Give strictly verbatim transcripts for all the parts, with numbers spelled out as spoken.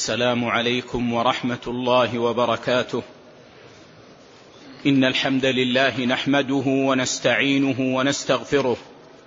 السلام عليكم ورحمة الله وبركاته. إن الحمد لله نحمده ونستعينه ونستغفره،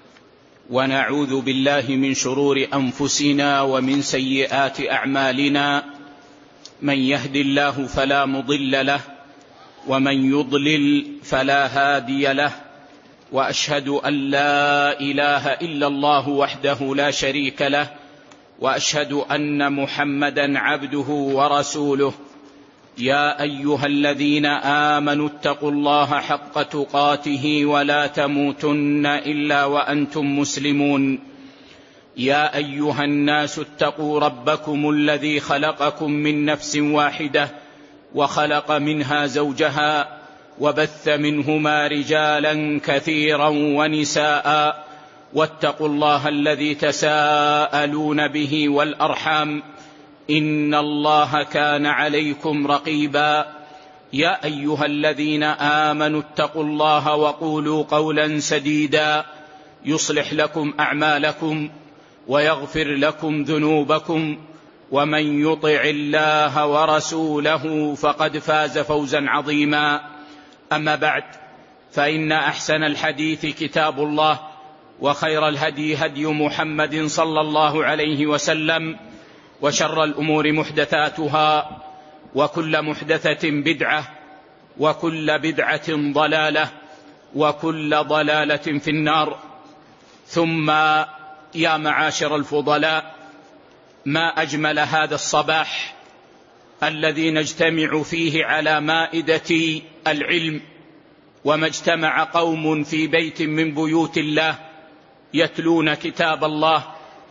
ونعوذ بالله من شرور أنفسنا ومن سيئات أعمالنا. من يهد الله فلا مضل له، ومن يضلل فلا هادي له، وأشهد أن لا إله إلا الله وحده لا شريك له، وأشهد أن محمدا عبده ورسوله. يا أيها الذين آمنوا اتقوا الله حق تقاته ولا تموتن إلا وأنتم مسلمون. يا أيها الناس اتقوا ربكم الذي خلقكم من نفس واحدة، وخلق منها زوجها، وبث منهما رجالا كثيرا ونساء، واتقوا الله الذي تساءلون به والأرحام، إن الله كان عليكم رقيبا. يا أيها الذين آمنوا اتقوا الله وقولوا قولا سديدا يصلح لكم أعمالكم ويغفر لكم ذنوبكم، ومن يطع الله ورسوله فقد فاز فوزا عظيما. أما بعد، فإن أحسن الحديث كتاب الله، وخير الهدي هدي محمد صلى الله عليه وسلم، وشر الأمور محدثاتها، وكل محدثة بدعة، وكل بدعة ضلالة، وكل ضلالة في النار. ثم يا معاشر الفضلاء، ما أجمل هذا الصباح الذي نجتمع فيه على مائدة العلم، وما اجتمع قوم في بيت من بيوت الله يتلون كتاب الله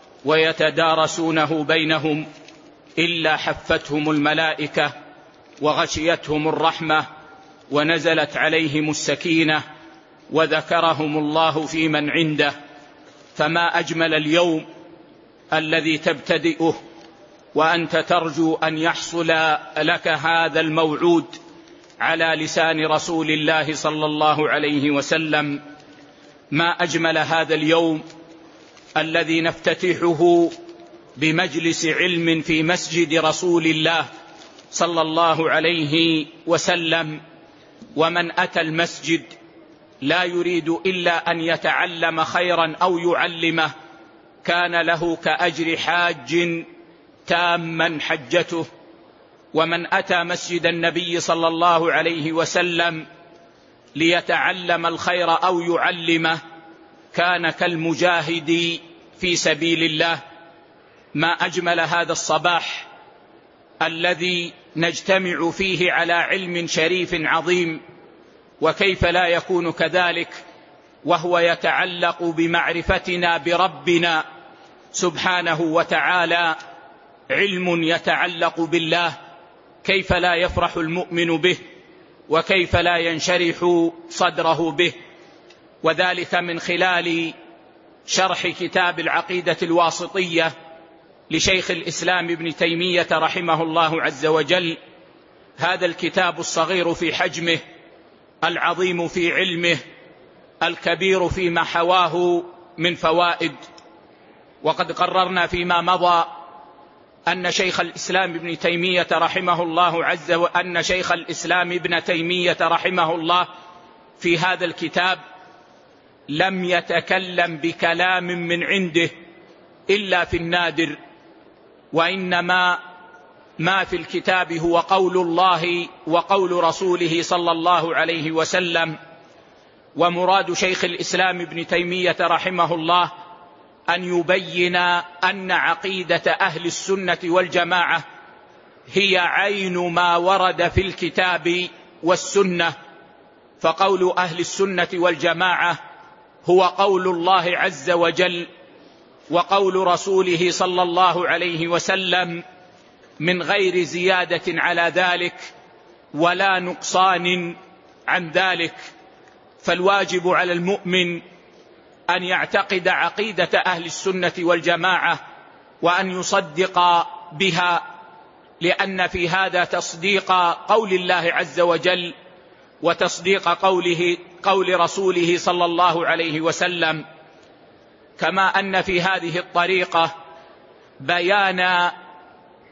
ويتدارسونه بينهم إلا حفتهم الملائكة وغشيتهم الرحمة ونزلت عليهم السكينة وذكرهم الله في من عنده. فما أجمل اليوم الذي تبتدئه وأنت ترجو أن يحصل لك هذا الموعود على لسان رسول الله صلى الله عليه وسلم. ما أجمل هذا اليوم الذي نفتتحه بمجلس علم في مسجد رسول الله صلى الله عليه وسلم. ومن أتى المسجد لا يريد إلا أن يتعلم خيرا أو يعلمه كان له كأجر حاج تاما حجته. ومن أتى مسجد النبي صلى الله عليه وسلم ليتعلم الخير أو يعلمه كان كالمجاهد في سبيل الله. ما أجمل هذا الصباح الذي نجتمع فيه على علم شريف عظيم، وكيف لا يكون كذلك وهو يتعلق بمعرفتنا بربنا سبحانه وتعالى. علم يتعلق بالله، كيف لا يفرح المؤمن به، وكيف لا ينشرح صدره به، وذلك من خلال شرح كتاب العقيدة الواسطية لشيخ الإسلام ابن تيمية رحمه الله عز وجل. هذا الكتاب الصغير في حجمه، العظيم في علمه، الكبير فيما حواه من فوائد. وقد قررنا فيما مضى أن شيخ الإسلام ابن تيمية رحمه الله عز وجل أن شيخ الإسلام ابن تيمية رحمه الله في هذا الكتاب لم يتكلم بكلام من عنده إلا في النادر، وإنما ما في الكتاب هو قول الله وقول رسوله صلى الله عليه وسلم. ومراد شيخ الإسلام ابن تيمية رحمه الله أن يبين أن عقيدة أهل السنة والجماعة هي عين ما ورد في الكتاب والسنة. فقول أهل السنة والجماعة هو قول الله عز وجل وقول رسوله صلى الله عليه وسلم من غير زيادة على ذلك ولا نقصان عن ذلك. فالواجب على المؤمن أن يعتقد عقيدة أهل السنة والجماعة وأن يصدق بها، لأن في هذا تصديق قول الله عز وجل وتصديق قوله قول رسوله صلى الله عليه وسلم. كما أن في هذه الطريقة بيان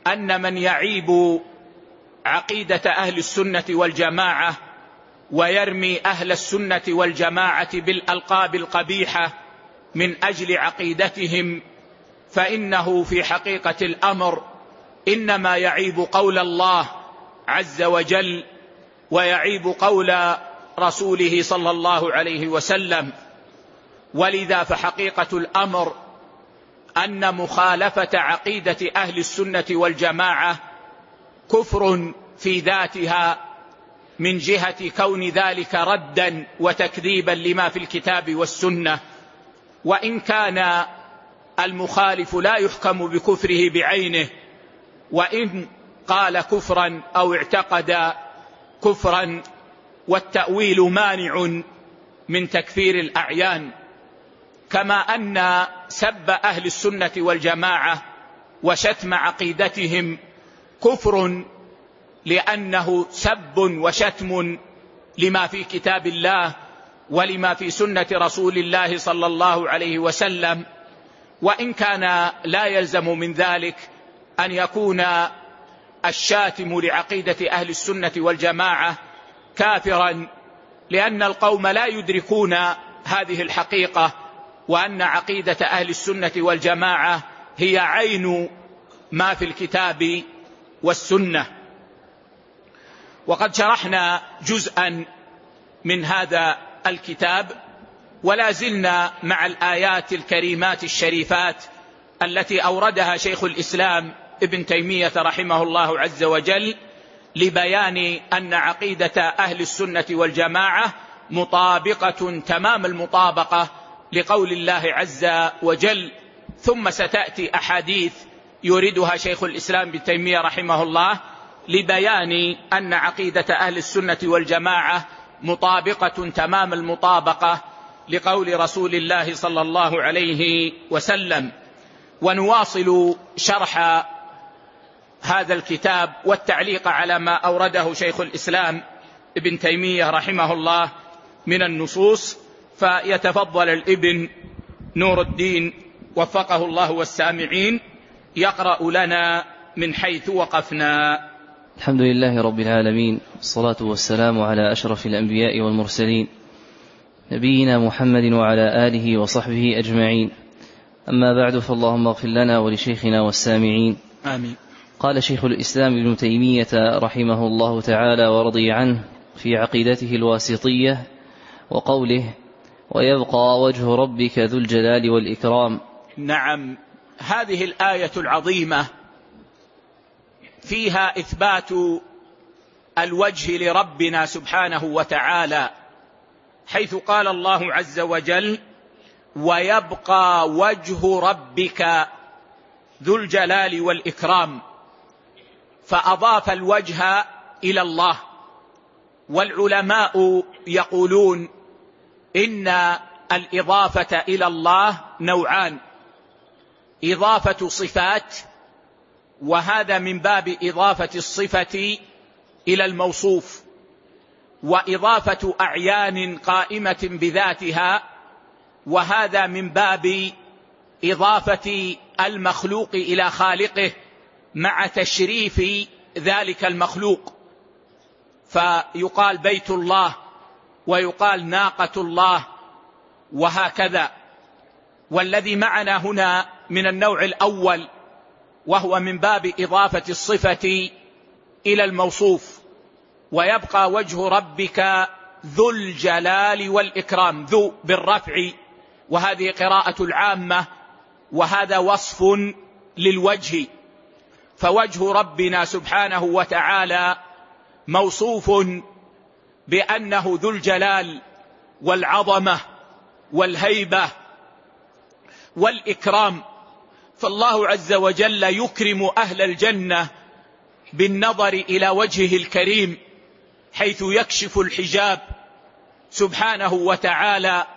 أن من يعيب عقيدة أهل السنة والجماعة ويرمي أهل السنة والجماعة بالألقاب القبيحة من أجل عقيدتهم فإنه في حقيقة الأمر إنما يعيب قول الله عز وجل ويعيب قول رسوله صلى الله عليه وسلم. ولذا فحقيقة الأمر أن مخالفة عقيدة أهل السنة والجماعة كفر في ذاتها من جهة كون ذلك ردا وتكذيبا لما في الكتاب والسنة، وإن كان المخالف لا يحكم بكفره بعينه، وإن قال كفرا أو اعتقد كفرا، والتأويل مانع من تكفير الأعيان. كما أن سب أهل السنة والجماعة وشتم عقيدتهم كفر لأنه سب وشتم لما في كتاب الله ولما في سنة رسول الله صلى الله عليه وسلم، وإن كان لا يلزم من ذلك أن يكون الشاتم لعقيدة أهل السنة والجماعة كافرا، لأن القوم لا يدركون هذه الحقيقة، وأن عقيدة أهل السنة والجماعة هي عين ما في الكتاب والسنة. وقد شرحنا جزءا من هذا الكتاب، ولا زلنا مع الآيات الكريمات الشريفات التي أوردها شيخ الإسلام ابن تيمية رحمه الله عز وجل لبيان أن عقيدة أهل السنة والجماعة مطابقة تمام المطابقة لقول الله عز وجل. ثم ستأتي أحاديث يوردها شيخ الإسلام ابن تيمية رحمه الله لبيان أن عقيدة أهل السنة والجماعة مطابقة تمام المطابقة لقول رسول الله صلى الله عليه وسلم. ونواصل شرح هذا الكتاب والتعليق على ما أورده شيخ الإسلام ابن تيمية رحمه الله من النصوص، فيتفضل الابن نور الدين وفقه الله والسامعين يقرأ لنا من حيث وقفنا. الحمد لله رب العالمين، والصلاة والسلام على أشرف الأنبياء والمرسلين نبينا محمد وعلى آله وصحبه أجمعين. أما بعد، فاللهم اغفر لنا ولشيخنا والسامعين آمين. قال شيخ الإسلام ابن تيمية رحمه الله تعالى ورضي عنه في عقيدته الواسطية وقوله: ويبقى وجه ربك ذو الجلال والإكرام. نعم، هذه الآية العظيمة فيها إثبات الوجه لربنا سبحانه وتعالى، حيث قال الله عز وجل: ويبقى وجه ربك ذو الجلال والإكرام، فأضاف الوجه إلى الله. والعلماء يقولون إن الإضافة إلى الله نوعان: إضافة صفات، وهذا من باب إضافة الصفة إلى الموصوف، وإضافة أعيان قائمة بذاتها، وهذا من باب إضافة المخلوق إلى خالقه مع تشريف ذلك المخلوق، فيقال بيت الله ويقال ناقة الله وهكذا. والذي معنا هنا من النوع الأول، وهو من باب إضافة الصفة إلى الموصوف: ويبقى وجه ربك ذو الجلال والإكرام، ذو بالرفع، وهذه قراءة العامة، وهذا وصف للوجه. فوجه ربنا سبحانه وتعالى موصوف بأنه ذو الجلال والعظمة والهيبة والإكرام، فالله عز وجل يكرم أهل الجنة بالنظر إلى وجهه الكريم، حيث يكشف الحجاب سبحانه وتعالى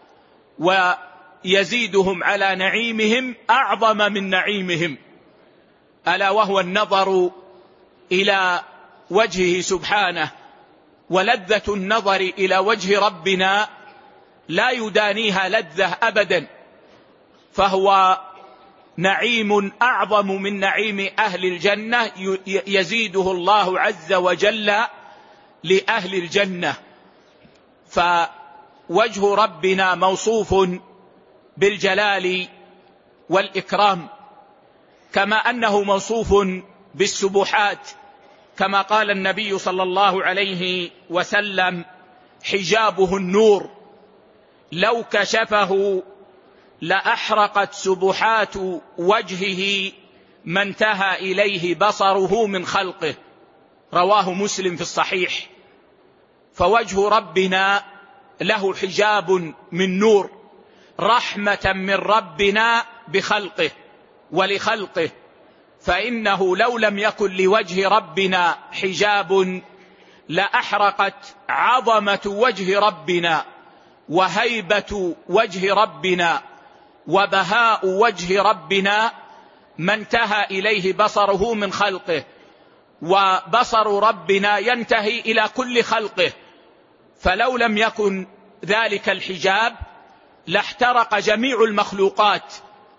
ويزيدهم على نعيمهم أعظم من نعيمهم، ألا وهو النظر إلى وجهه سبحانه. ولذة النظر إلى وجه ربنا لا يدانيها لذة أبدا، فهو نعيم أعظم من نعيم أهل الجنة يزيده الله عز وجل لأهل الجنة. فوجه ربنا موصوف بالجلال والإكرام، كما أنه موصوف بالسبحات، كما قال النبي صلى الله عليه وسلم: حجابه النور لو كشفه لأحرقت سبحات وجهه ما انتهى إليه بصره من خلقه، رواه مسلم في الصحيح. فوجه ربنا له حجاب من نور، رحمة من ربنا بخلقه ولخلقه، فإنه لو لم يكن لوجه ربنا حجاب لأحرقت عظمة وجه ربنا وهيبة وجه ربنا وبهاء وجه ربنا ما انتهى إليه بصره من خلقه، وبصر ربنا ينتهي إلى كل خلقه، فلو لم يكن ذلك الحجاب لاحترق جميع المخلوقات،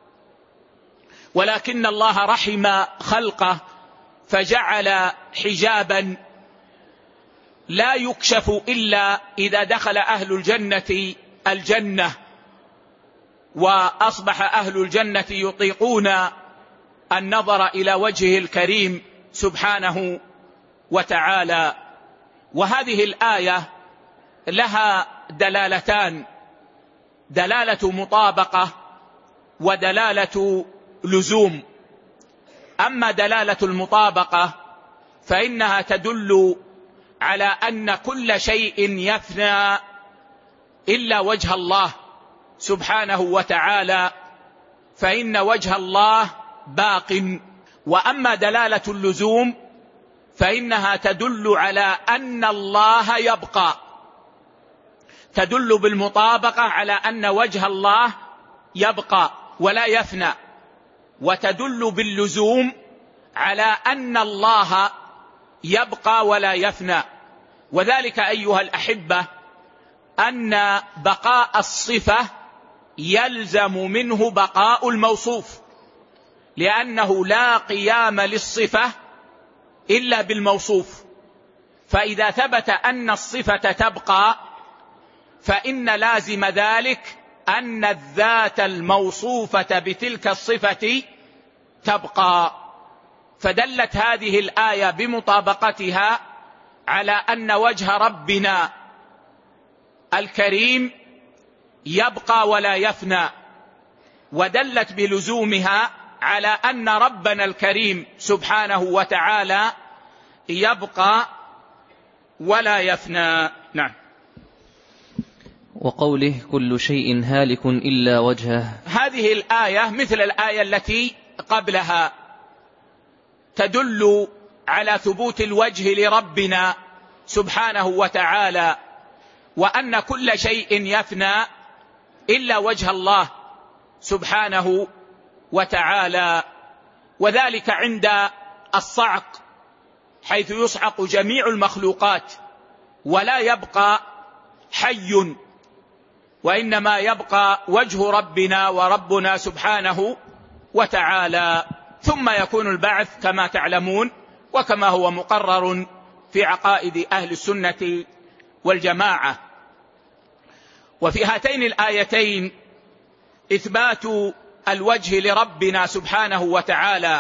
ولكن الله رحم خلقه فجعل حجابا لا يكشف إلا إذا دخل أهل الجنة الجنة، وأصبح أهل الجنة يطيقون النظر إلى وجهه الكريم سبحانه وتعالى. وهذه الآية لها دلالتان: دلالة مطابقة ودلالة لزوم. أما دلالة المطابقة فإنها تدل على أن كل شيء يفنى إلا وجه الله سبحانه وتعالى، فإن وجه الله باق. وأما دلالة اللزوم فإنها تدل على أن الله يبقى، تدل بالمطابقة على أن وجه الله يبقى ولا يفنى، وتدل باللزوم على أن الله يبقى ولا يفنى. وذلك أيها الأحبة أن بقاء الصفة يلزم منه بقاء الموصوف، لأنه لا قيام للصفة إلا بالموصوف. فإذا ثبت أن الصفة تبقى فإن لازم ذلك أن الذات الموصوفة بتلك الصفة تبقى. فدلت هذه الآية بمطابقتها على أن وجه ربنا الكريم يبقى ولا يفنى، ودلت بلزومها على أن ربنا الكريم سبحانه وتعالى يبقى ولا يفنى. نعم. وقوله كل شيء هالك إلا وجهه، هذه الآية مثل الآية التي قبلها تدل على ثبوت الوجه لربنا سبحانه وتعالى، وأن كل شيء يفنى إلا وجه الله سبحانه وتعالى. وذلك عند الصعق، حيث يصعق جميع المخلوقات ولا يبقى حي، وإنما يبقى وجه ربنا وربنا سبحانه وتعالى. ثم يكون البعث كما تعلمون، وكما هو مقرر في عقائد أهل السنة والجماعة. وفي هاتين الآيتين إثبات الوجه لربنا سبحانه وتعالى،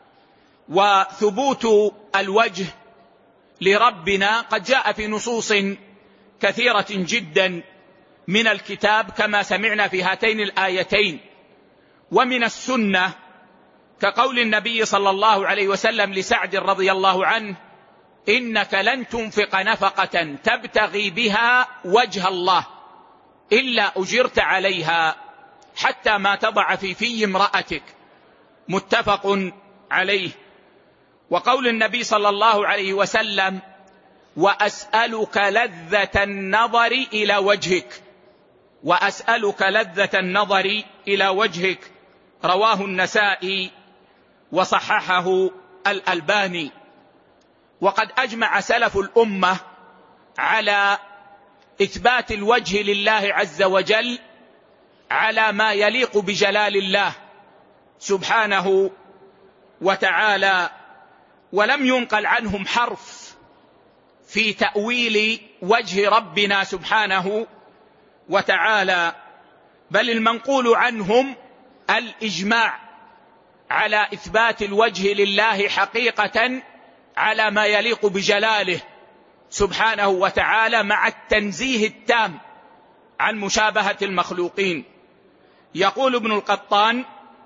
وثبوت الوجه لربنا قد جاء في نصوص كثيرة جدا من الكتاب كما سمعنا في هاتين الآيتين، ومن السنة كقول النبي صلى الله عليه وسلم لسعد رضي الله عنه: إنك لن تنفق نفقة تبتغي بها وجه الله إلا أجرت عليها حتى ما تضع في في امرأتك، متفق عليه. وقول النبي صلى الله عليه وسلم: وأسألك لذة النظر إلى وجهك، وأسألك لذة النظر إلى وجهك، رواه النسائي وصححه الألباني. وقد أجمع سلف الأمة على إثبات الوجه لله عز وجل على ما يليق بجلال الله، سبحانه وتعالى، ولم ينقل عنهم حرف في تأويل وجه ربنا سبحانه وتعالى، بل المنقول عنهم الإجماع على إثبات الوجه لله حقيقة على ما يليق بجلاله سبحانه وتعالى، مع التنزيه التام عن مشابهة المخلوقين. يقول ابن القطان: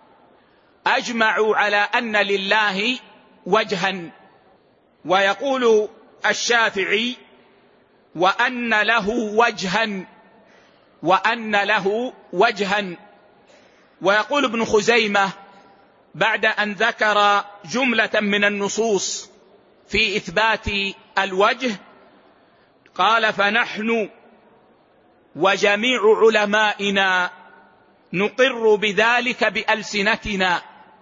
أجمعوا على أن لله وجها. ويقول الشافعي: وأن له وجها، وأن له وجها. ويقول ابن خزيمة بعد أن ذكر جملة من النصوص في إثبات الوجه قال: فنحن وجميع علمائنا نقر بذلك بألسنتنا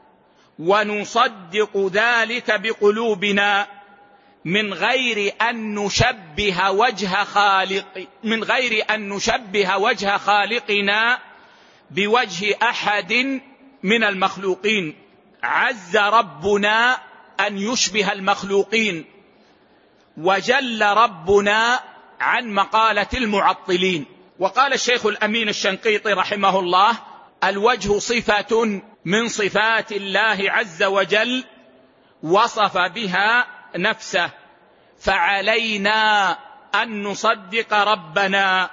ونصدق ذلك بقلوبنا من غير أن نشبه وجه خالق من غير أن نشبه وجه خالقنا بوجه أحد من المخلوقين. عز ربنا أن يشبه المخلوقين، وجل ربنا عن مقالة المعطلين. وقال الشيخ الأمين الشنقيطي رحمه الله: الوجه صفة من صفات الله عز وجل وصف بها نفسه، فعلينا أن نصدق ربنا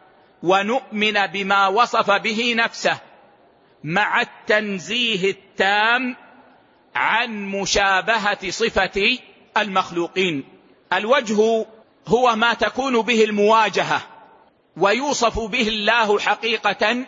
ونؤمن بما وصف به نفسه مع التنزيه التام عن مشابهة صفة المخلوقين. الوجه هو ما تكون به المواجهة ويوصف به الله حقيقة،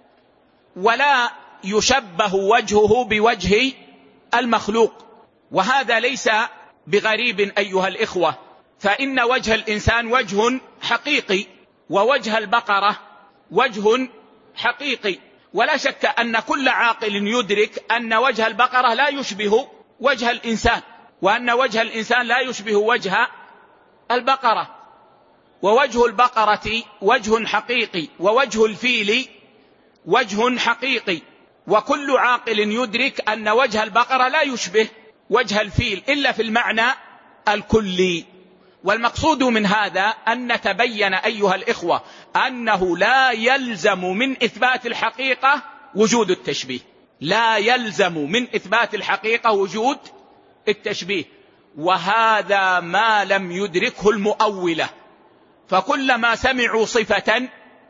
ولا يشبه وجهه بوجه المخلوق. وهذا ليس بغريب أيها الإخوة، فإن وجه الإنسان وجه حقيقي، ووجه البقرة وجه حقيقي، ولا شك أن كل عاقل يدرك أن وجه البقرة لا يشبه وجه الإنسان، وأن وجه الإنسان لا يشبه وجه البقرة، ووجه البقرة وجه حقيقي، ووجه الفيل وجه حقيقي، وكل عاقل يدرك أن وجه البقرة لا يشبه وجه الفيل إلا في المعنى الكلي. والمقصود من هذا أن نتبين أيها الإخوة أنه لا يلزم من إثبات الحقيقة وجود التشبيه، لا يلزم من إثبات الحقيقة وجود التشبيه، وهذا ما لم يدركه المؤولة، فكلما سمعوا صفة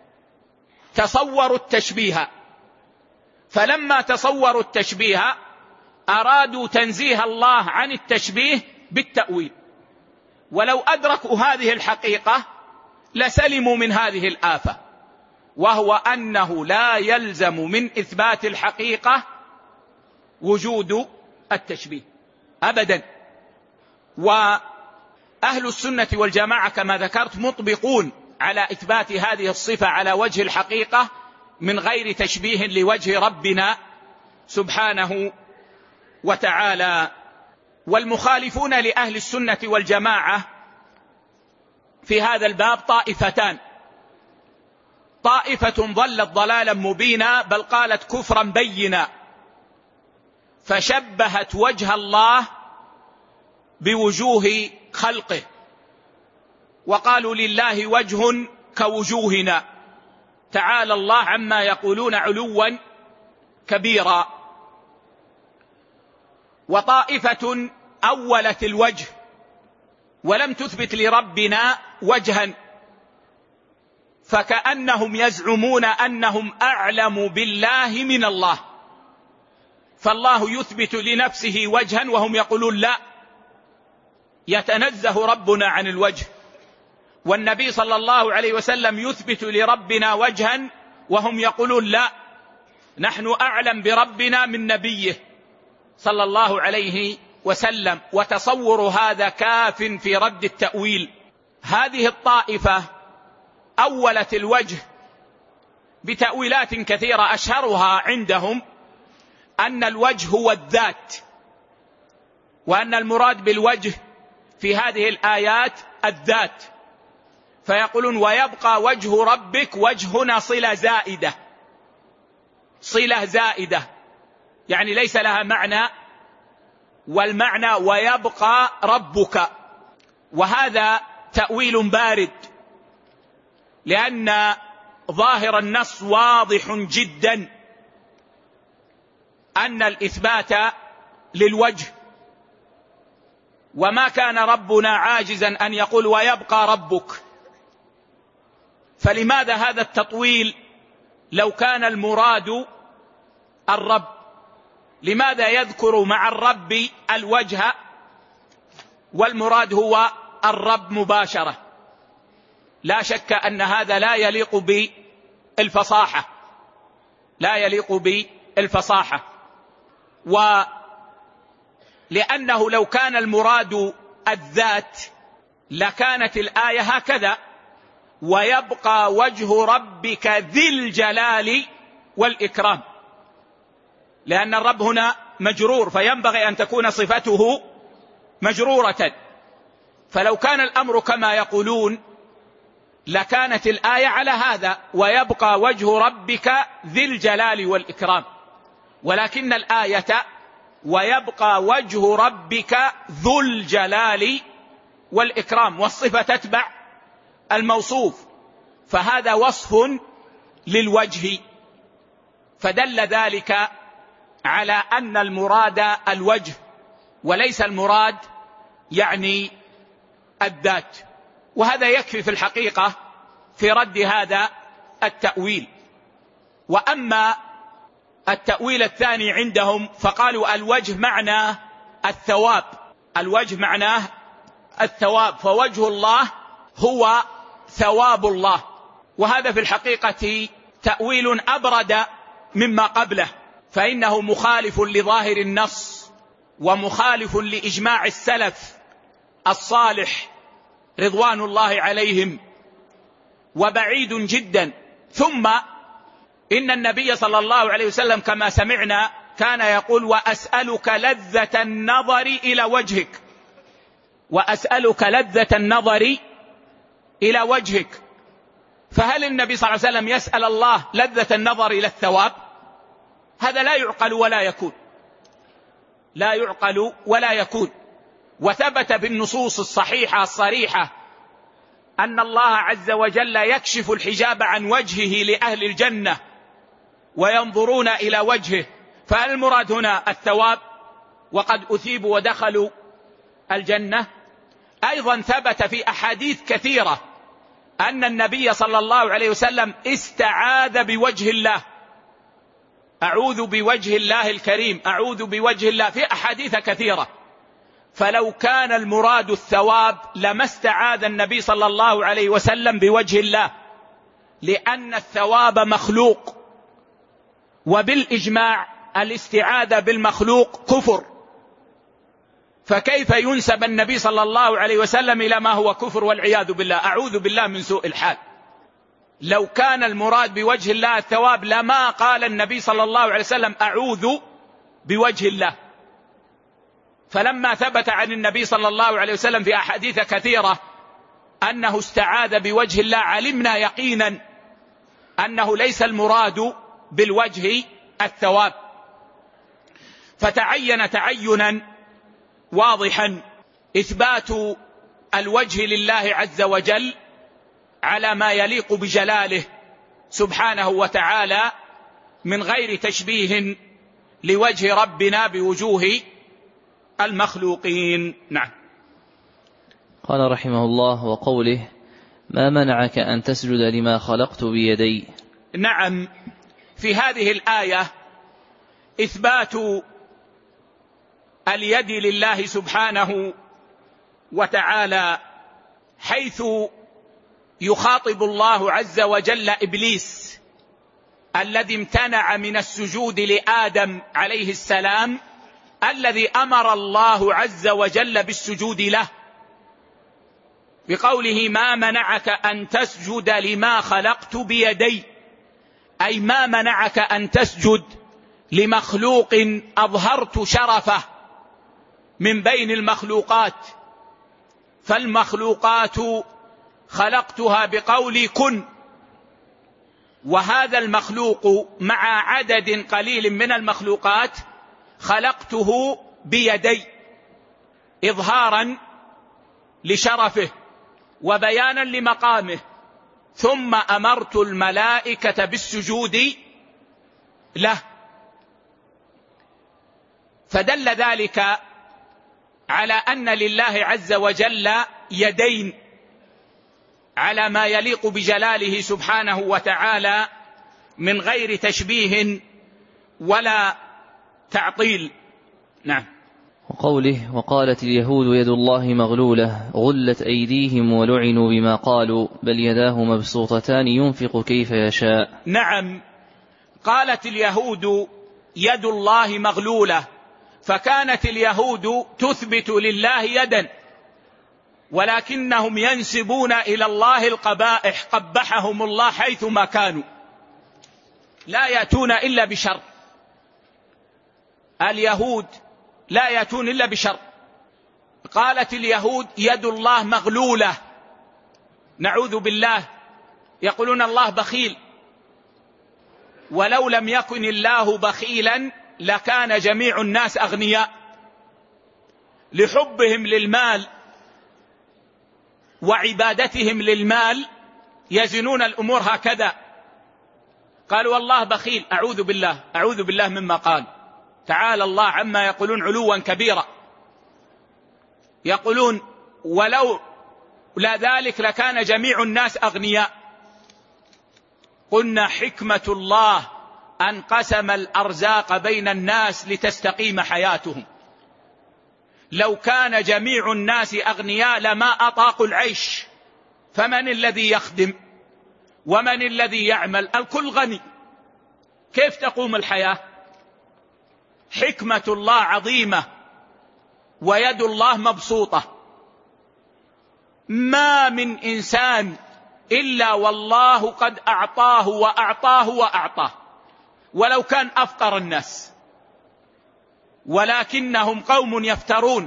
تصوروا التشبيه، فلما تصوروا التشبيه أرادوا تنزيه الله عن التشبيه بالتأويل، ولو أدركوا هذه الحقيقة لسلموا من هذه الآفة، وهو أنه لا يلزم من إثبات الحقيقة وجود التشبيه أبدا. وأهل السنة والجماعة كما ذكرت مطبقون على إثبات هذه الصفة على وجه الحقيقة من غير تشبيه لوجه ربنا سبحانه وتعالى. والمخالفون لأهل السنة والجماعة في هذا الباب طائفتان: طائفة ضلت ضلالا مبينا، بل قالت كفرا بينا، فشبهت وجه الله بوجوه خلقه، وقالوا لله وجه كوجوهنا، تعالى الله عما يقولون علوا كبيرا. وطائفة أولت الوجه ولم تثبت لربنا وجها، فكأنهم يزعمون أنهم أعلم بالله من الله، فالله يثبت لنفسه وجها وهم يقولون لا، يتنزه ربنا عن الوجه، والنبي صلى الله عليه وسلم يثبت لربنا وجها وهم يقولون لا، نحن أعلم بربنا من نبيه صلى الله عليه وسلم. وتصور هذا كاف في رد التأويل. هذه الطائفة أولت الوجه بتأويلات كثيرة، أشهرها عندهم أن الوجه هو الذات، وأن المراد بالوجه في هذه الآيات الذات، فيقولون ويبقى وجه ربك، وجهنا صلة زائدة، صلة زائدة، يعني ليس لها معنى، والمعنى ويبقى ربك، وهذا تأويل بارد، لأن ظاهر النص واضح جدا أن الإثبات للوجه، وما كان ربنا عاجزا أن يقول ويبقى ربك، فلماذا هذا التطويل لو كان المراد الرب؟ لماذا يذكر مع الرب الوجه والمراد هو الرب مباشرة؟ لا شك أن هذا لا يليق بالفصاحة، لا يليق بالفصاحة، ولأنه لو كان المراد الذات لكانت الآية هكذا: ويبقى وجه ربك ذي الجلال والإكرام، لأن الرب هنا مجرور، فينبغي أن تكون صفته مجرورة. فلو كان الأمر كما يقولون لكانت الآية على هذا: ويبقى وجه ربك ذي الجلال والإكرام، ولكن الآية ويبقى وجه ربك ذو الجلال والإكرام، والصفة تتبع الموصوف، فهذا وصف للوجه، فدل ذلك على أن المراد الوجه وليس المراد يعني الذات، وهذا يكفي في الحقيقة في رد هذا التأويل. وأما التأويل الثاني عندهم فقالوا الوجه معناه الثواب، الوجه معناه الثواب، فوجه الله هو ثواب الله، وهذا في الحقيقة تأويل أبرد مما قبله، فإنه مخالف لظاهر النص ومخالف لإجماع السلف الصالح رضوان الله عليهم، وبعيد جدا. ثم إن النبي صلى الله عليه وسلم كما سمعنا كان يقول: وأسألك لذة النظر إلى وجهك، وأسألك لذة النظر إلى وجهك. فهل النبي صلى الله عليه وسلم يسأل الله لذة النظر إلى الثواب؟ هذا لا يعقل ولا يكون، لا يعقل ولا يكون. وثبت بالنصوص الصحيحة الصريحة أن الله عز وجل يكشف الحجاب عن وجهه لأهل الجنة وينظرون إلى وجهه، فهل المراد هنا الثواب وقد أثيبوا ودخلوا الجنة؟ أيضا ثبت في أحاديث كثيرة أن النبي صلى الله عليه وسلم استعاذ بوجه الله: أعوذ بوجه الله الكريم، أعوذ بوجه الله، في أحاديث كثيرة. فلو كان المراد الثواب لما استعاذ النبي صلى الله عليه وسلم بوجه الله، لأن الثواب مخلوق، وبالإجماع الاستعاذة بالمخلوق كفر، فكيف ينسب النبي صلى الله عليه وسلم إلى ما هو كفر والعياذ بالله؟ أعوذ بالله من سوء الحال. لو كان المراد بوجه الله الثواب لما قال النبي صلى الله عليه وسلم أعوذ بوجه الله. فلما ثبت عن النبي صلى الله عليه وسلم في أحاديث كثيرة أنه استعاذ بوجه الله، علمنا يقينا أنه ليس المراد بالوجه الثواب. فتعين تعينا واضحا إثبات الوجه لله عز وجل على ما يليق بجلاله سبحانه وتعالى، من غير تشبيه لوجه ربنا بوجوه المخلوقين. نعم. قال رحمه الله: وقوله: ما منعك أن تسجد لما خلقت بيدي. نعم، في هذه الآية إثبات اليد لله سبحانه وتعالى، حيث يخاطب الله عز وجل إبليس الذي امتنع من السجود لآدم عليه السلام، الذي أمر الله عز وجل بالسجود له، بقوله: ما منعك أن تسجد لما خلقت بيدي، أي ما منعك أن تسجد لمخلوق أظهرت شرفه من بين المخلوقات، فالمخلوقات خلقتها بقولي كن، وهذا المخلوق مع عدد قليل من المخلوقات خلقته بيدي إظهارا لشرفه وبيانا لمقامه، ثم أمرت الملائكة بالسجود له. فدل ذلك على أن لله عز وجل يدين على ما يليق بجلاله سبحانه وتعالى من غير تشبيه ولا تعطيل. نعم. وقوله وقالت اليهود يد الله مغلولة غلت أيديهم ولعنوا بما قالوا بل يداه مبسوطتان ينفق كيف يشاء. نعم، قالت اليهود يد الله مغلولة، فكانت اليهود تثبت لله يدا، ولكنهم ينسبون إلى الله القبائح قبحهم الله حيثما كانوا، لا يأتون إلا بشر. اليهود لا يأتون إلا بشر. قالت اليهود يد الله مغلولة، نعوذ بالله، يقولون الله بخيل، ولو لم يكن الله بخيلا لكان جميع الناس أغنياء، لحبهم للمال وعبادتهم للمال يزنون الأمور هكذا. قالوا والله بخيل، أعوذ بالله أعوذ بالله مما قال، تعالى الله عما يقولون علوا كبيرا. يقولون ولو لا ذلك لكان جميع الناس أغنياء. قلنا حكمة الله أن قسم الأرزاق بين الناس لتستقيم حياتهم. لو كان جميع الناس أغنياء لما أطاقوا العيش، فمن الذي يخدم ومن الذي يعمل؟ الكل غني، كيف تقوم الحياة؟ حكمة الله عظيمة ويد الله مبسوطة. ما من إنسان إلا والله قد أعطاه وأعطاه وأعطاه، ولو كان أفقر الناس، ولكنهم قوم يفترون.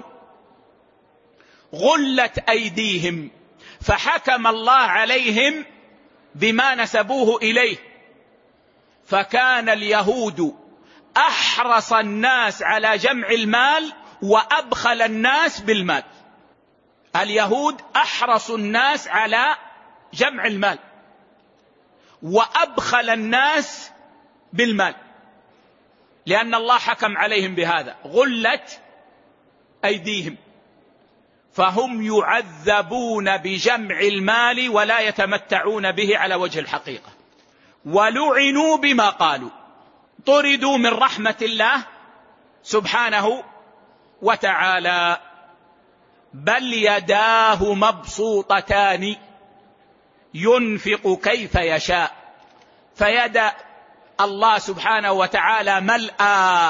غلت أيديهم، فحكم الله عليهم بما نسبوه إليه، فكان اليهود أحرص الناس على جمع المال وأبخل الناس بالمال. اليهود أحرص الناس على جمع المال وأبخل الناس بالمال، لأن الله حكم عليهم بهذا. غلت أيديهم، فهم يعذبون بجمع المال ولا يتمتعون به على وجه الحقيقة. ولعنوا بما قالوا، طردوا من رحمة الله سبحانه وتعالى. بل يداه مبسوطتان ينفق كيف يشاء. فيد الله سبحانه وتعالى ملأى،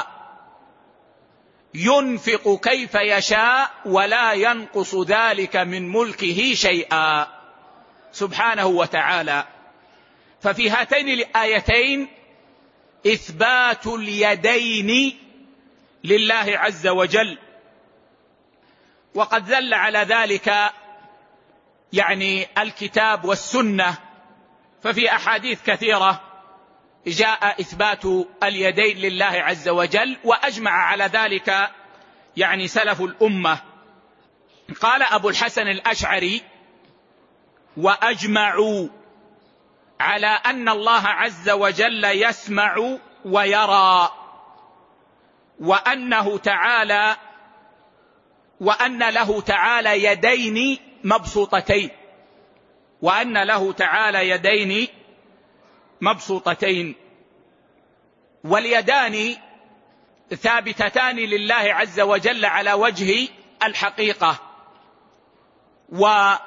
ينفق كيف يشاء ولا ينقص ذلك من ملكه شيئا سبحانه وتعالى. ففي هاتين الآيتين إثبات اليدين لله عز وجل، وقد دل على ذلك يعني الكتاب والسنة. ففي أحاديث كثيرة جاء إثبات اليدين لله عز وجل، وأجمع على ذلك يعني سلف الأمة. قال أبو الحسن الأشعري: وأجمعوا على أن الله عز وجل يسمع ويرى، وأنه تعالى وأن له تعالى يدين مبسوطتين وأن له تعالى يدين مبسوطتين واليدان ثابتتان لله عز وجل على وجه الحقيقة. وقد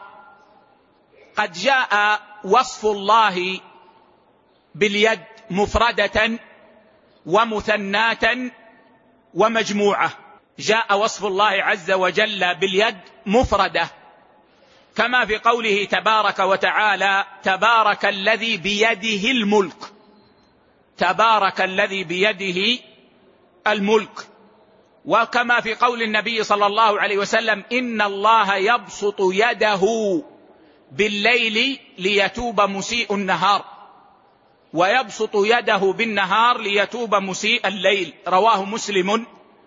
جاء وصف الله باليد مفردة ومثناة ومجموعة. جاء وصف الله عز وجل باليد مفردة، كما في قوله تبارك وتعالى: تبارك الذي بيده الملك. تبارك الذي بيده الملك. وكما في قول النبي صلى الله عليه وسلم: إن الله يبسط يده بالليل ليتوب مسيء النهار، ويبسط يده بالنهار ليتوب مسيء الليل. رواه مسلم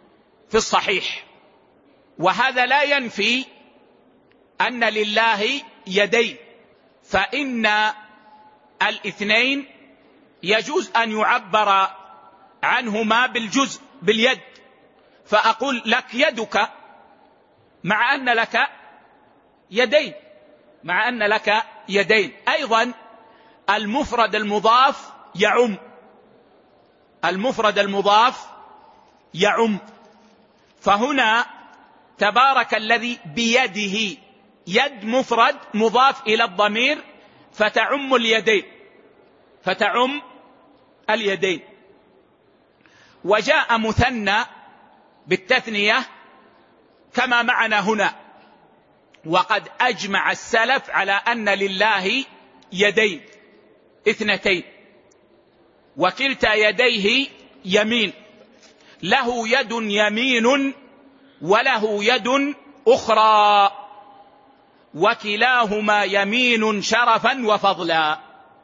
في الصحيح. وهذا لا ينفي أن لله يدين، فإن الاثنين يجوز أن يعبر عنهما بالجزء باليد، فأقول لك يدك مع أن لك يدين، مع أن لك يدين. أيضا المفرد المضاف يعم، المفرد المضاف يعم. فهنا تبارك الذي بيده، يد مفرد مضاف إلى الضمير فتعم اليدين، فتعم اليدين. وجاء مثنى بالتثنية كما معنا هنا. وقد أجمع السلف على أن لله يدين اثنتين، وكلتا يديه يمين، له يد يمين وله يد أخرى، وكلاهما يمين شرفا وفضلا.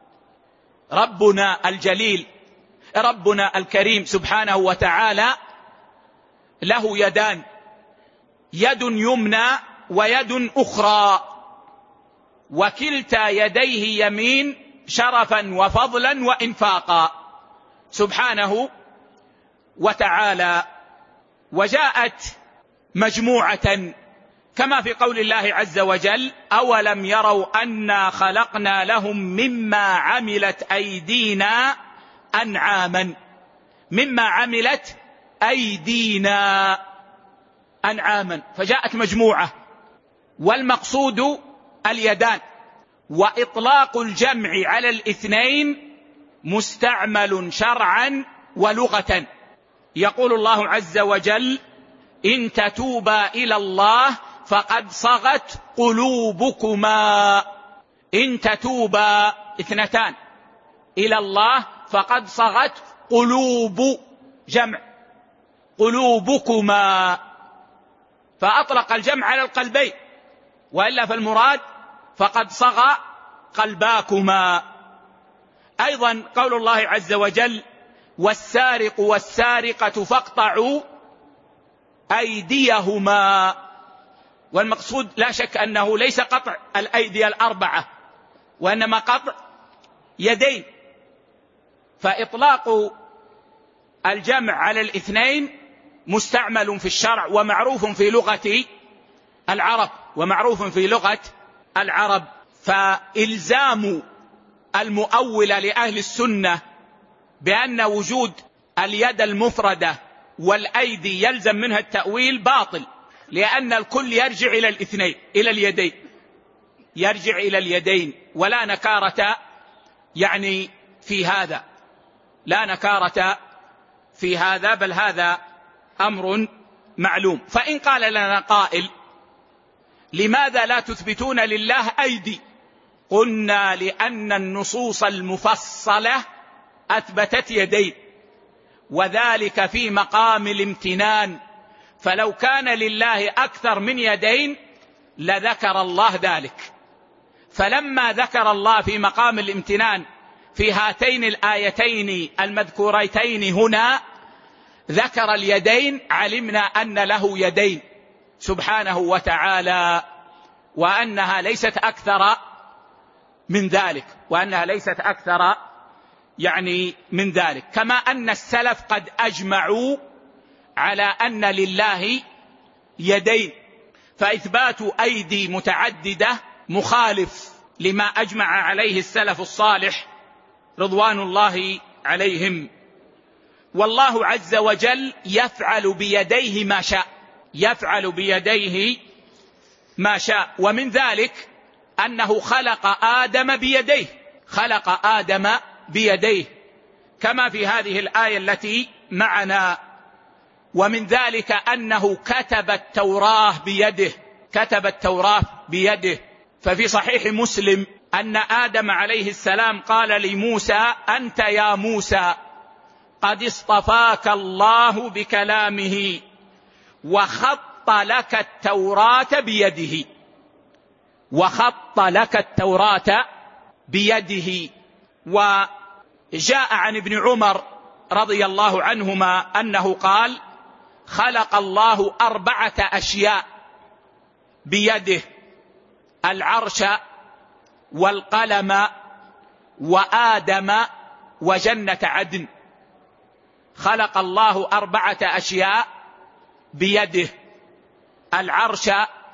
ربنا الجليل، ربنا الكريم سبحانه وتعالى له يدان، يد يمنى ويد أخرى، وكلتا يديه يمين شرفا وفضلا وإنفاقا سبحانه وتعالى. وجاءت مجموعة كما في قول الله عز وجل: أولم يروا أنا خلقنا لهم مما عملت أيدينا أنعاما، مما عملت أيدينا أنعاما، فجاءت مجموعة. والمقصود اليدان. وإطلاق الجمع على الاثنين مستعمل شرعا ولغة. يقول الله عز وجل: إن تتوبا إلى الله فقد صغت قلوبكما. إن تتوبا اثنتان إلى الله فقد صغت قلوب، جمع قلوبكما، فأطلق الجمع على القلبين، وإلا فالمراد فقد صغى قلباكما. أيضا قول الله عز وجل: والسارق والسارقة فاقطعوا أيديهما. والمقصود لا شك أنه ليس قطع الأيدي الأربعة، وإنما قطع يدين. فإطلاق الجمع على الاثنين مستعمل في الشرع ومعروف في لغة العرب، ومعروف في لغة العرب. فإلزام المؤولة لأهل السنة بأن وجود اليد المفردة والأيدي يلزم منها التأويل باطل، لأن الكل يرجع إلى الاثنين، إلى اليدين، يرجع إلى اليدين، ولا نكارة يعني في هذا، لا نكارة في هذا، بل هذا أمر معلوم. فإن قال لنا قائل: لماذا لا تثبتون لله أيدي؟ قلنا: لأن النصوص المفصلة أثبتت يدين، وذلك في مقام الامتنان، فلو كان لله أكثر من يدين لذكر الله ذلك. فلما ذكر الله في مقام الامتنان في هاتين الآيتين المذكورتين هنا ذكر اليدين، علمنا أن له يدين سبحانه وتعالى، وأنها ليست أكثر من ذلك، وأنها ليست أكثر يعني من ذلك. كما أن السلف قد أجمعوا على أن لله يدين، فإثبات أيدي متعددة مخالف لما أجمع عليه السلف الصالح رضوان الله عليهم. والله عز وجل يفعل بيديه ما شاء، يفعل بيديه ما شاء. ومن ذلك أنه خلق آدم بيديه، خلق آدم بيديه كما في هذه الآية التي معنا. ومن ذلك أنه كتب التوراة بيده، كتب التوراة بيده. ففي صحيح مسلم أن آدم عليه السلام قال لموسى: أنت يا موسى قد اصطفاك الله بكلامه وخط لك التوراة بيده، وخط لك التوراة بيده. وجاء عن ابن عمر رضي الله عنهما أنه قال: خلق الله أربعة أشياء بيده: العرش والقلم وآدم وجنة عدن. خلق الله أربعة أشياء بيده: العرش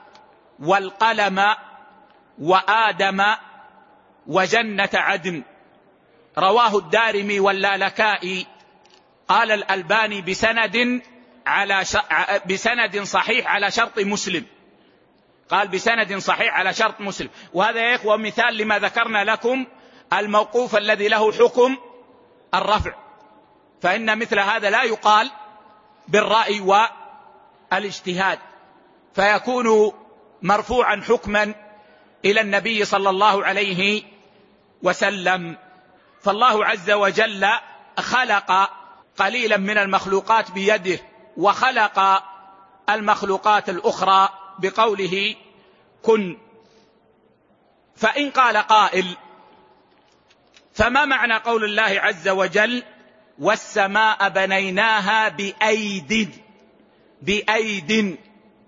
والقلم وآدم وجنة عدن. رواه الدارمي واللالكائي. قال الألباني بسند على ش... بسند صحيح على شرط مسلم. قال بسند صحيح على شرط مسلم. وهذا يا إخوة مثال لما ذكرنا لكم، الموقوف الذي له حكم الرفع، فإن مثل هذا لا يقال بالرأي والاجتهاد، فيكون مرفوعا حكما إلى النبي صلى الله عليه وسلم. فالله عز وجل خلق قليلا من المخلوقات بيده، وخلق المخلوقات الأخرى بقوله كن. فإن قال قائل: فما معنى قول الله عز وجل والسماء بنيناها بأيد؟ بأيد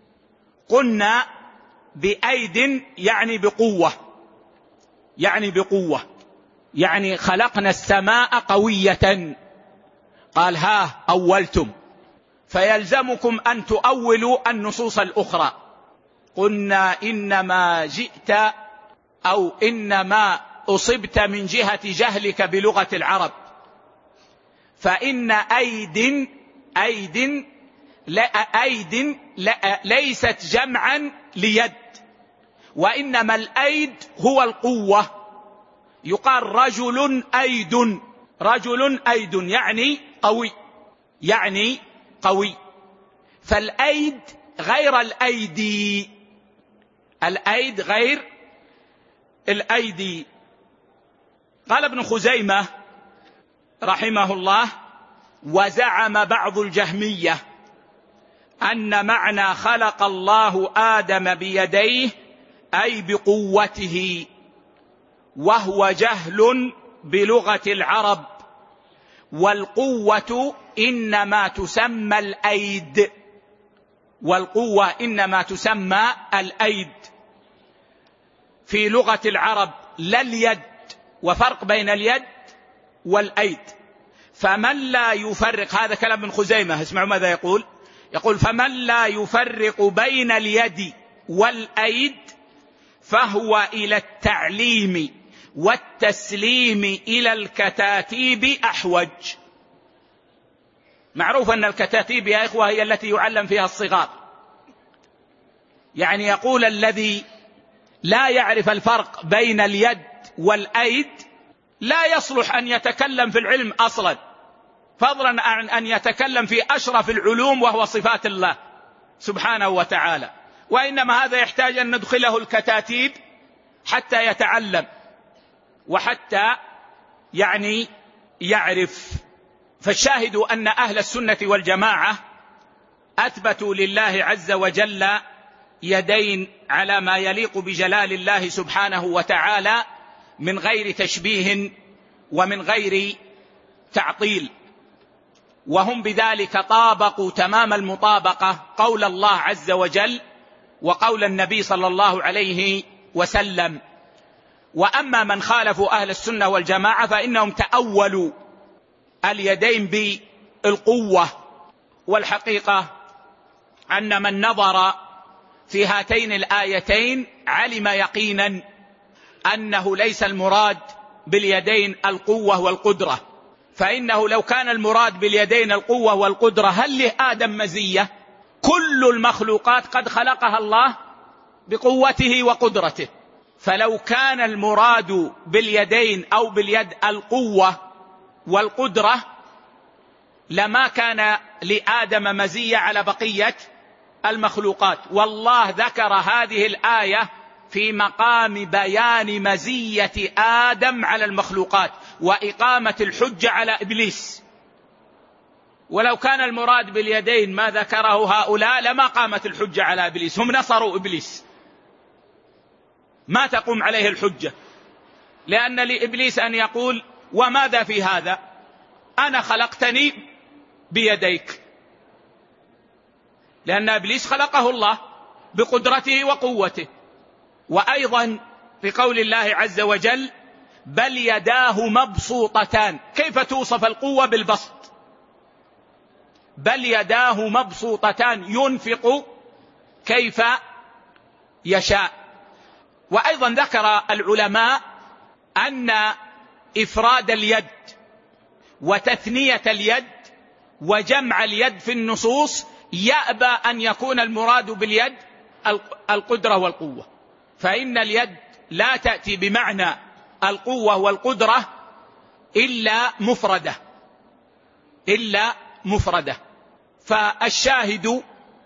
قلنا بأيد يعني بقوة، يعني بقوة، يعني خلقنا السماء قوية. قال: ها أولتم، فيلزمكم أن تؤولوا النصوص الأخرى. قلنا إنما جئت أو إنما أصبت من جهة جهلك بلغة العرب، فإن أيد أيد لا أيد لا ليست جمعا ليد، وإنما الأيد هو القوة. يقال رجل أيد، رجل أيد يعني قوي، يعني قوي. فالأيد غير الأيدي، الأيد غير الأيدي. قال ابن خزيمة رحمه الله: وزعم بعض الجهمية أن معنى خلق الله آدم بيديه أي بقوته، وهو جهل بلغة العرب، والقوة إنما تسمى الأيد، والقوة إنما تسمى الأيد في لغة العرب لا اليد، وفرق بين اليد والأيد. فمن لا يفرق، هذا كلام ابن خزيمة، اسمعوا ماذا يقول، يقول: فمن لا يفرق بين اليد والأيد فهو إلى التعليم والتسليم إلى الكتاتيب أحوج. معروف أن الكتاتيب يا إخوة هي التي يعلم فيها الصغار، يعني يقول الذي لا يعرف الفرق بين اليد والأيد لا يصلح أن يتكلم في العلم أصلا، فضلا عن أن يتكلم في أشرف العلوم وهو صفات الله سبحانه وتعالى. وإنما هذا يحتاج أن ندخله الكتاتيب حتى يتعلم وحتى يعني يعرف. فالشاهد أن أهل السنة والجماعة أثبتوا لله عز وجل يدين على ما يليق بجلال الله سبحانه وتعالى من غير تشبيه ومن غير تعطيل، وهم بذلك طابقوا تمام المطابقة قول الله عز وجل وقول النبي صلى الله عليه وسلم. وأما من خالفوا أهل السنة والجماعة فإنهم تأولوا اليدين بالقوة. والحقيقة أن من نظر في هاتين الآيتين علم يقينا أنه ليس المراد باليدين القوة والقدرة، فإنه لو كان المراد باليدين القوة والقدرة هل لآدم مزية؟ كل المخلوقات قد خلقها الله بقوته وقدرته، فلو كان المراد باليدين أو باليد القوة والقدرة لما كان لآدم مزية على بقية المخلوقات. والله ذكر هذه الآية في مقام بيان مزية آدم على المخلوقات وإقامة الحجة على إبليس. ولو كان المراد باليدين ما ذكره هؤلاء لما قامت الحجة على إبليس، هم نصروا إبليس، ما تقوم عليه الحجة، لأن لإبليس أن يقول: وماذا في هذا؟ أنا خلقتني بيديك، لأن إبليس خلقه الله بقدرته وقوته. وأيضا في قول الله عز وجل بل يداه مبسوطتان، كيف توصف القوة بالبسط؟ بل يداه مبسوطتان ينفق كيف يشاء. وأيضا ذكر العلماء أن إفراد اليد وتثنية اليد وجمع اليد في النصوص يأبى أن يكون المراد باليد القدرة والقوة، فإن اليد لا تأتي بمعنى القوة والقدرة إلا مفردة إلا مفردة. فالشاهد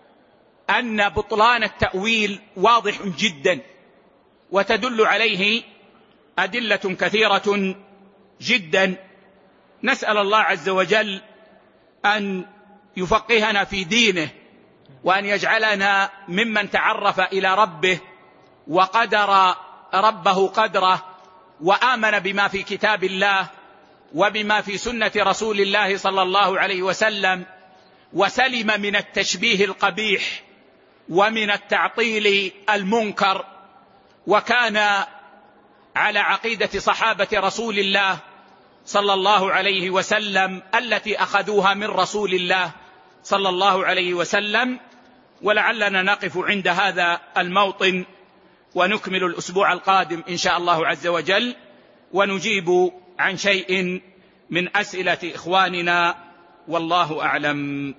أن بطلان التأويل واضح جدا، وتدل عليه أدلة كثيرة جدا. نسأل الله عز وجل أن يفقهنا في دينه، وأن يجعلنا ممن تعرف إلى ربه وقدر ربه قدره، وآمن بما في كتاب الله وبما في سنة رسول الله صلى الله عليه وسلم، وسلم من التشبيه القبيح ومن التعطيل المنكر، وكان على عقيدة صحابة رسول الله صلى الله عليه وسلم التي أخذوها من رسول الله صلى الله عليه وسلم. ولعلنا نقف عند هذا الموطن، ونكمل الأسبوع القادم إن شاء الله عز وجل، ونجيب عن شيء من أسئلة إخواننا، والله أعلم.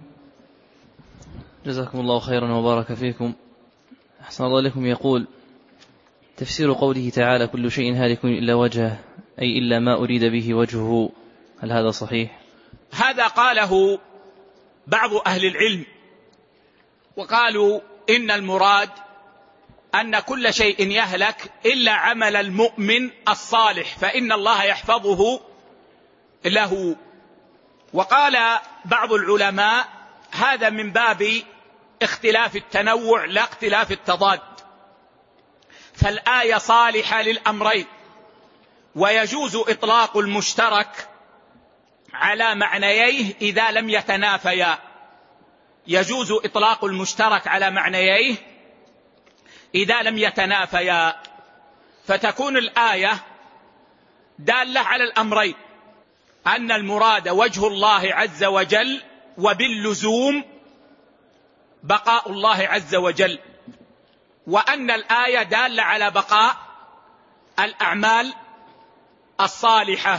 جزاكم الله خيرا وبارك فيكم. أحسن الله إليكم. يقول: تفسير قوله تعالى كل شيء هالك إلا وجهه، أي إلا ما أريد به وجهه، هل هذا صحيح؟ هذا قاله بعض أهل العلم، وقالوا إن المراد أن كل شيء يهلك إلا عمل المؤمن الصالح، فإن الله يحفظه له. وقال بعض العلماء هذا من باب اختلاف التنوع لا اختلاف التضاد، فالآية صالحة للأمرين، ويجوز إطلاق المشترك على معنييه إذا لم يتنافيا. يجوز إطلاق المشترك على معنييه إذا لم يتنافيا، فتكون الآية دالة على الأمرين، أن المراد وجه الله عز وجل، وباللزوم بقاء الله عز وجل، وأن الآية دالة على بقاء الأعمال الصالحة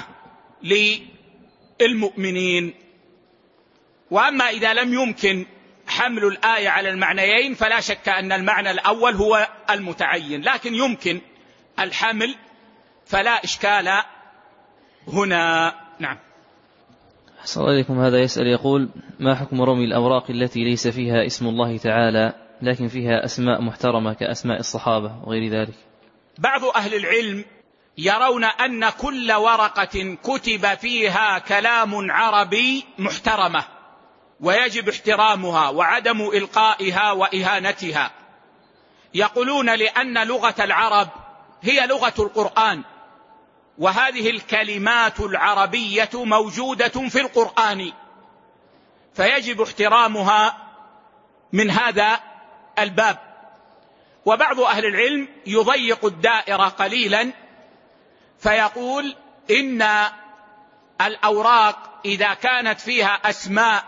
للمؤمنين. وأما إذا لم يمكن حمل الآية على المعنيين فلا شك أن المعنى الأول هو المتعين، لكن يمكن الحمل فلا إشكال هنا. نعم. أحسن الله إليكم. هذا يسأل يقول: ما حكم رمي الأوراق التي ليس فيها اسم الله تعالى لكن فيها أسماء محترمة كأسماء الصحابة وغير ذلك؟ بعض أهل العلم يرون أن كل ورقة كتب فيها كلام عربي محترمة، ويجب احترامها وعدم إلقائها وإهانتها. يقولون لأن لغة العرب هي لغة القرآن، وهذه الكلمات العربية موجودة في القرآن، فيجب احترامها من هذا الباب. وبعض أهل العلم يضيق الدائرة قليلا فيقول إن الأوراق إذا كانت فيها أسماء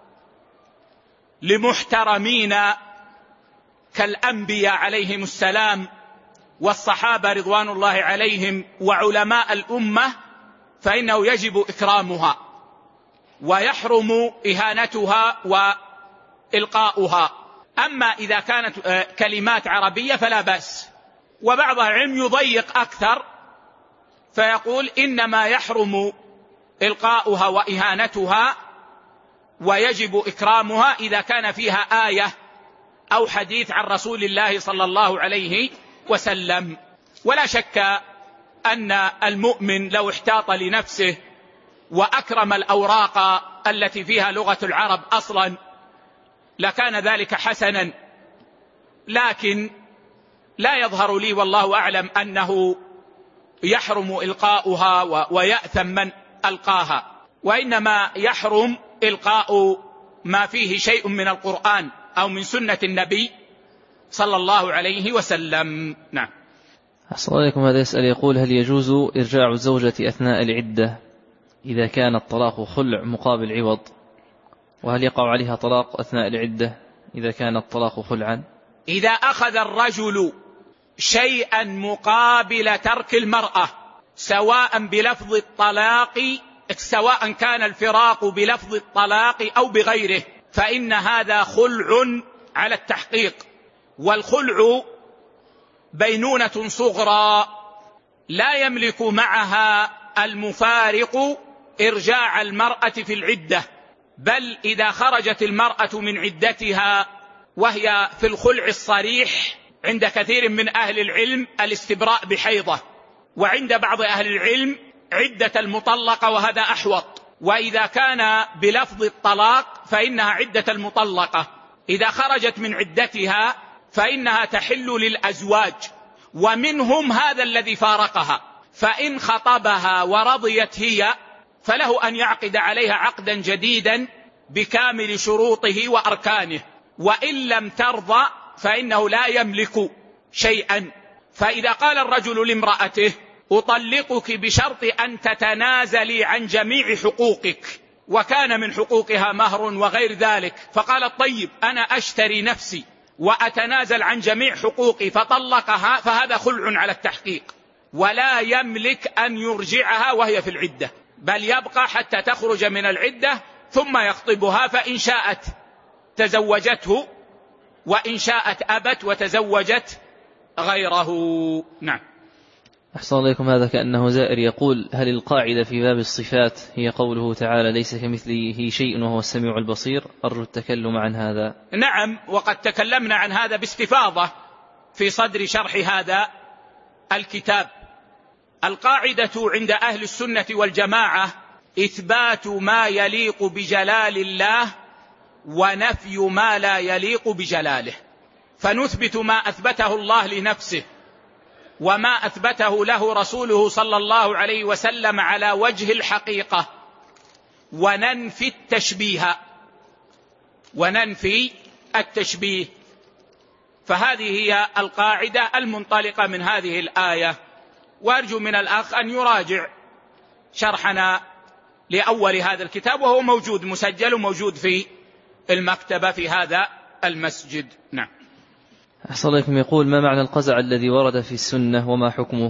لمحترمين كالأنبياء عليهم السلام والصحابة رضوان الله عليهم وعلماء الأمة فإنه يجب إكرامها، ويحرم إهانتها وإلقاؤها. أما إذا كانت كلمات عربية فلا بأس. وبعض العلم يضيق أكثر فيقول إنما يحرم إلقاؤها وإهانتها ويجب إكرامها إذا كان فيها آية أو حديث عن رسول الله صلى الله عليه وسلم. ولا شك أن المؤمن لو احتاط لنفسه وأكرم الأوراق التي فيها لغة العرب أصلا لكان ذلك حسنا، لكن لا يظهر لي والله أعلم أنه يحرم إلقاؤها ويأثم من ألقاها، وإنما يحرم إلقاء ما فيه شيء من القرآن أو من سنة النبي صلى الله عليه وسلم. نعم. أحسن الله إليكم. هذا يسأل يقول: هل يجوز إرجاع الزوجة أثناء العدة إذا كان الطلاق خلع مقابل عوض؟ وهل يقع عليها طلاق أثناء العدة إذا كان الطلاق خلعا؟ إذا أخذ الرجل شيئا مقابل ترك المرأة، سواء بلفظ الطلاق سواء كان الفراق بلفظ الطلاق أو بغيره، فإن هذا خلع على التحقيق. والخلع بينونة صغرى لا يملك معها المفارق إرجاع المرأة في العدة، بل إذا خرجت المرأة من عدتها وهي في الخلع الصريح عند كثير من أهل العلم الاستبراء بحيضة، وعند بعض أهل العلم عدة المطلقة، وهذا أحوط. وإذا كان بلفظ الطلاق فإنها عدة المطلقة، إذا خرجت من عدتها فإنها تحل للأزواج، ومنهم هذا الذي فارقها، فإن خطبها ورضيت هي فله أن يعقد عليها عقدا جديدا بكامل شروطه وأركانه، وإن لم ترضى فإنه لا يملك شيئا. فإذا قال الرجل لامرأته: أطلقك بشرط أن تتنازلي عن جميع حقوقك، وكان من حقوقها مهر وغير ذلك، فقالت: طيب أنا أشتري نفسي وأتنازل عن جميع حقوقي، فطلقها، فهذا خلع على التحقيق، ولا يملك أن يرجعها وهي في العدة، بل يبقى حتى تخرج من العدة ثم يخطبها، فإن شاءت تزوجته وإن شاءت أبت وتزوجت غيره. نعم. أحسن الله إليكم. هذا كأنه زائر يقول: هل القاعدة في باب الصفات هي قوله تعالى: ليس كمثله شيء وهو السميع البصير؟ أرجو التكلم عن هذا. نعم، وقد تكلمنا عن هذا باستفاضة في صدر شرح هذا الكتاب. القاعدة عند أهل السنة والجماعة إثبات ما يليق بجلال الله ونفي ما لا يليق بجلاله، فنثبت ما أثبته الله لنفسه وما أثبته له رسوله صلى الله عليه وسلم على وجه الحقيقة، وننفي التشبيه وننفي التشبيه فهذه هي القاعدة المنطلقة من هذه الآية. وأرجو من الأخ أن يراجع شرحنا لأول هذا الكتاب، وهو موجود مسجل وموجود في المكتبة في هذا المسجد. نعم. أحسن الله إليكم. يقول: ما معنى القزع الذي ورد في السنة وما حكمه؟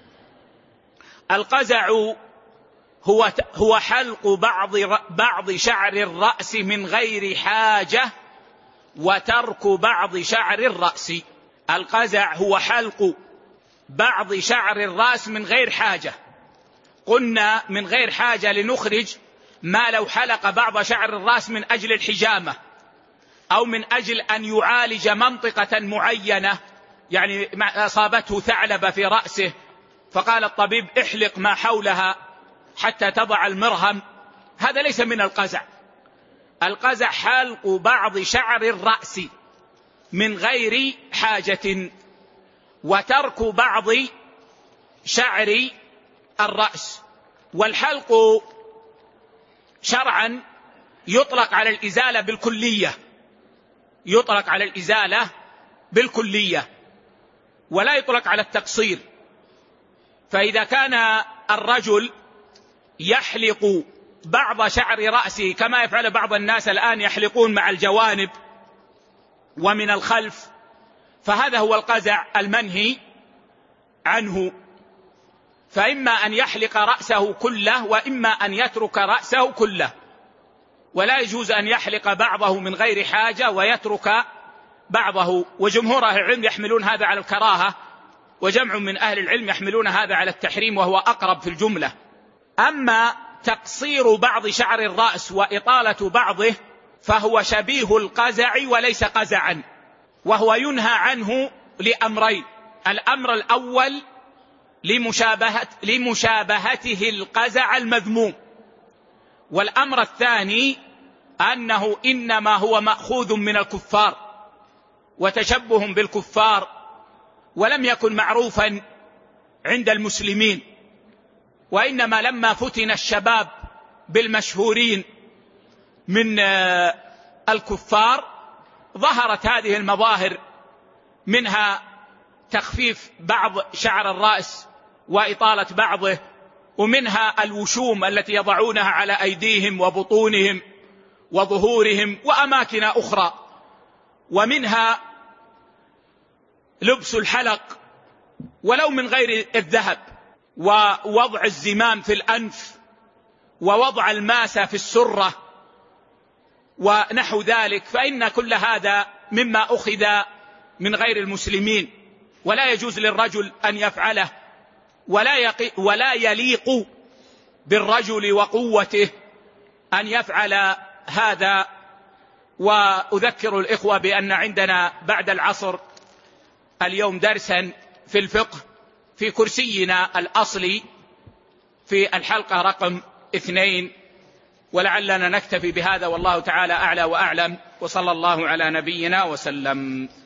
القزع هو هو حلق بعض بعض شعر الرأس من غير حاجة وترك بعض شعر الرأس. القزع هو حلق بعض شعر الرأس من غير حاجة. قلنا من غير حاجة لنخرج ما لو حلق بعض شعر الرأس من أجل الحجامة أو من أجل أن يعالج منطقة معينة، يعني أصابته ثعلبة في رأسه فقال الطبيب: احلق ما حولها حتى تضع المرهم، هذا ليس من القزع. القزع حلق بعض شعر الرأس من غير حاجة وترك بعض شعر الرأس. والحلق شرعا يطلق على الإزالة بالكلية، يطلق على الإزالة بالكلية ولا يطلق على التقصير. فإذا كان الرجل يحلق بعض شعر رأسه كما يفعل بعض الناس الآن، يحلقون مع الجوانب ومن الخلف، فهذا هو القزع المنهي عنه. فإما أن يحلق رأسه كله وإما أن يترك رأسه كله، ولا يجوز أن يحلق بعضه من غير حاجة ويترك بعضه. وجمهور أهل العلم يحملون هذا على الكراهة، وجمع من أهل العلم يحملون هذا على التحريم، وهو أقرب في الجملة. أما تقصير بعض شعر الرأس وإطالة بعضه فهو شبيه القزع وليس قزعا، وهو ينهى عنه لأمرين: الأمر الأول لمشابهة لمشابهته القزع المذموم، والأمر الثاني أنه إنما هو مأخوذ من الكفار وتشبه بالكفار، ولم يكن معروفا عند المسلمين، وإنما لما فتن الشباب بالمشهورين من الكفار ظهرت هذه المظاهر، منها تخفيف بعض شعر الرأس وإطالة بعضه، ومنها الوشوم التي يضعونها على أيديهم وبطونهم وظهورهم وأماكن أخرى، ومنها لبس الحلق ولو من غير الذهب، ووضع الزمام في الأنف، ووضع الماسة في السرة ونحو ذلك، فإن كل هذا مما أخذ من غير المسلمين، ولا يجوز للرجل أن يفعله، ولا, يقي ولا يليق بالرجل وقوته أن يفعل هذا. وأذكر الإخوة بأن عندنا بعد العصر اليوم درسا في الفقه في كرسينا الأصلي في الحلقة رقم اثنين، ولعلنا نكتفي بهذا، والله تعالى أعلى وأعلم، وصلى الله على نبينا وسلم.